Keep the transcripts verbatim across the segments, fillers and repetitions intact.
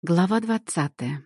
Глава двадцатая.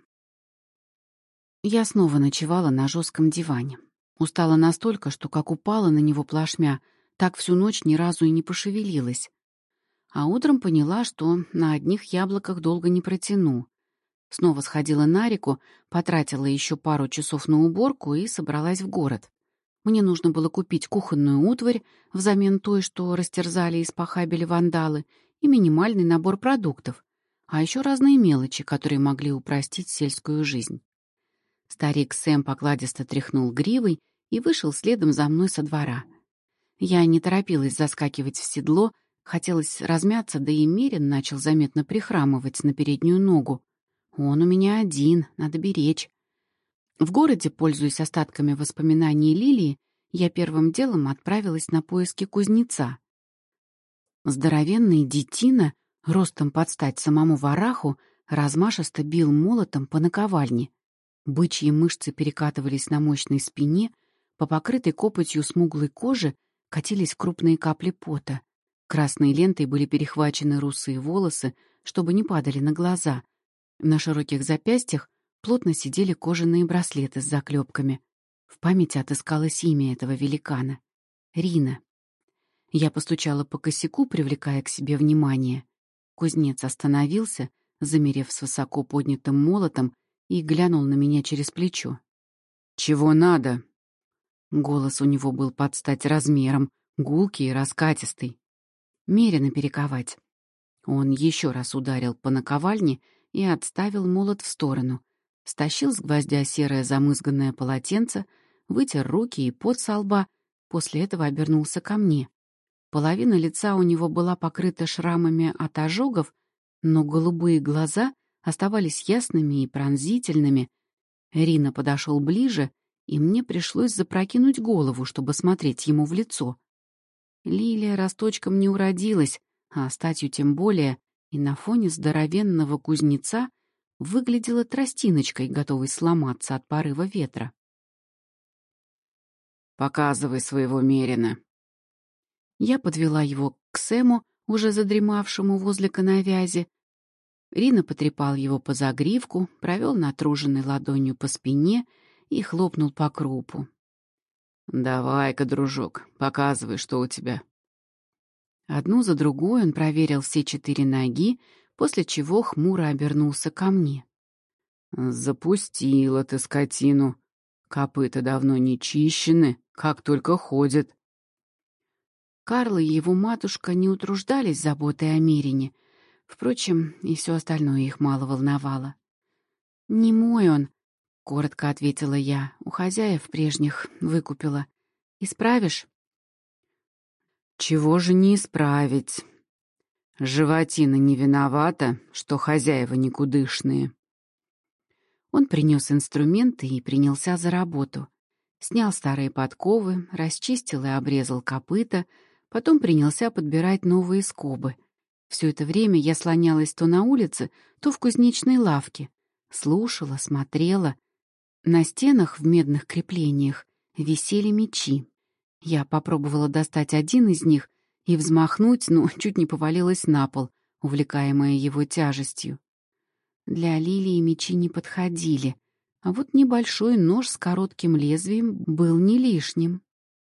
Я снова ночевала на жестком диване. Устала настолько, что как упала на него плашмя, так всю ночь ни разу и не пошевелилась. А утром поняла, что на одних яблоках долго не протяну. Снова сходила на реку, потратила еще пару часов на уборку и собралась в город. Мне нужно было купить кухонную утварь взамен той, что растерзали и спахабили вандалы, и минимальный набор продуктов, а еще разные мелочи, которые могли упростить сельскую жизнь. Старик Сэм покладисто тряхнул гривой и вышел следом за мной со двора. Я не торопилась заскакивать в седло, хотелось размяться, да и Мерин начал заметно прихрамывать на переднюю ногу. Он у меня один, надо беречь. В городе, пользуясь остатками воспоминаний Лилии, я первым делом отправилась на поиски кузнеца. Здоровенный детина, ростом под стать самому вараху, размашисто бил молотом по наковальне. Бычьи мышцы перекатывались на мощной спине, по покрытой копотью смуглой коже катились крупные капли пота. Красной лентой были перехвачены русые волосы, чтобы не падали на глаза. На широких запястьях плотно сидели кожаные браслеты с заклепками. В памяти отыскалось имя этого великана — Рина. Я постучала по косяку, привлекая к себе внимание. Кузнец остановился, замерев с высоко поднятым молотом, и глянул на меня через плечо. «Чего надо?» Голос у него был под стать размером, гулкий и раскатистый. «Мерено перековать». Он еще раз ударил по наковальне и отставил молот в сторону, стащил с гвоздя серое замызганное полотенце, вытер руки и пот со лба, после этого обернулся ко мне. Половина лица у него была покрыта шрамами от ожогов, но голубые глаза оставались ясными и пронзительными. Рина подошел ближе, и мне пришлось запрокинуть голову, чтобы смотреть ему в лицо. Лилия росточком не уродилась, а статью тем более, и на фоне здоровенного кузнеца выглядела тростиночкой, готовой сломаться от порыва ветра. «Показывай своего Мерина». Я подвела его к Сэму, уже задремавшему возле коновязи. Рина потрепал его по загривку, провел натруженной ладонью по спине и хлопнул по крупу. «Давай-ка, дружок, показывай, что у тебя». Одну за другой он проверил все четыре ноги, после чего хмуро обернулся ко мне. «Запустила ты скотину. Копыта давно не чищены, как только ходят». Карл и его матушка не утруждались заботой о Мерине. Впрочем, и все остальное их мало волновало. «Не мой он», — коротко ответила я. «У хозяев прежних выкупила. Исправишь?» «Чего же не исправить? Животина не виновата, что хозяева никудышные». Он принес инструменты и принялся за работу. Снял старые подковы, расчистил и обрезал копыта, потом принялся подбирать новые скобы. Все это время я слонялась то на улице, то в кузнечной лавке. Слушала, смотрела. На стенах в медных креплениях висели мечи. Я попробовала достать один из них и взмахнуть, но чуть не повалилась на пол, увлекаемая его тяжестью. Для Лилии мечи не подходили, а вот небольшой нож с коротким лезвием был не лишним.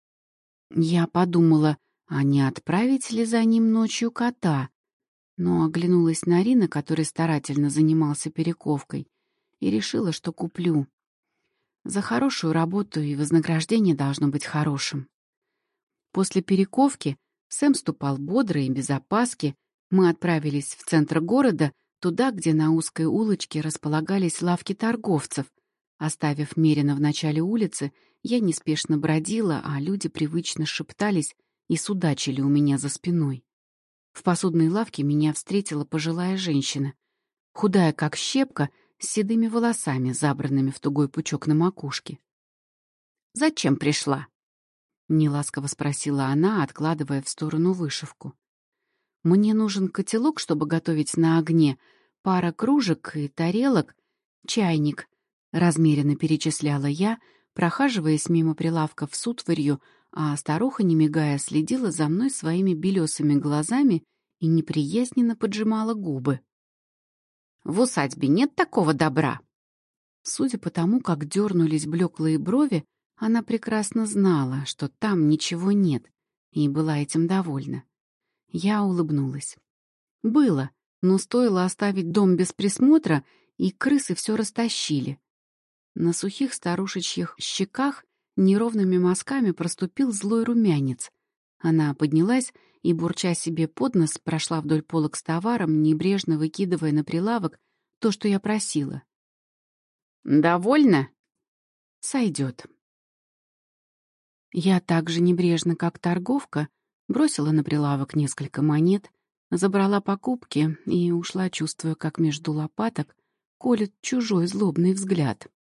Я подумала, а не отправить ли за ним ночью кота, но оглянулась на Рина, который старательно занимался перековкой, и решила, что куплю. За хорошую работу и вознаграждение должно быть хорошим. После перековки Сэм ступал бодро и без опаски. Мы отправились в центр города, туда, где на узкой улочке располагались лавки торговцев. Оставив Мерина в начале улицы, я неспешно бродила, а люди привычно шептались и судачили у меня за спиной. В посудной лавке меня встретила пожилая женщина, худая как щепка, с седыми волосами, забранными в тугой пучок на макушке. «Зачем пришла?» — неласково спросила она, откладывая в сторону вышивку. «Мне нужен котелок, чтобы готовить на огне, пара кружек и тарелок, чайник», — размеренно перечисляла я, прохаживаясь мимо прилавков с утварью, а старуха, не мигая, следила за мной своими белесыми глазами и неприязненно поджимала губы. В усадьбе нет такого добра». Судя по тому, как дернулись блеклые брови, она прекрасно знала, что там ничего нет, и была этим довольна. Я улыбнулась. Было, но стоило оставить дом без присмотра, и крысы все растащили. На сухих старушечьих щеках неровными мазками проступил злой румянец. Она поднялась и, бурча себе под нос, прошла вдоль полок с товаром, небрежно выкидывая на прилавок то, что я просила. «Довольно?» «Сойдет». Я так же небрежно, как торговка, бросила на прилавок несколько монет, забрала покупки и ушла, чувствуя, как между лопаток колет чужой злобный взгляд.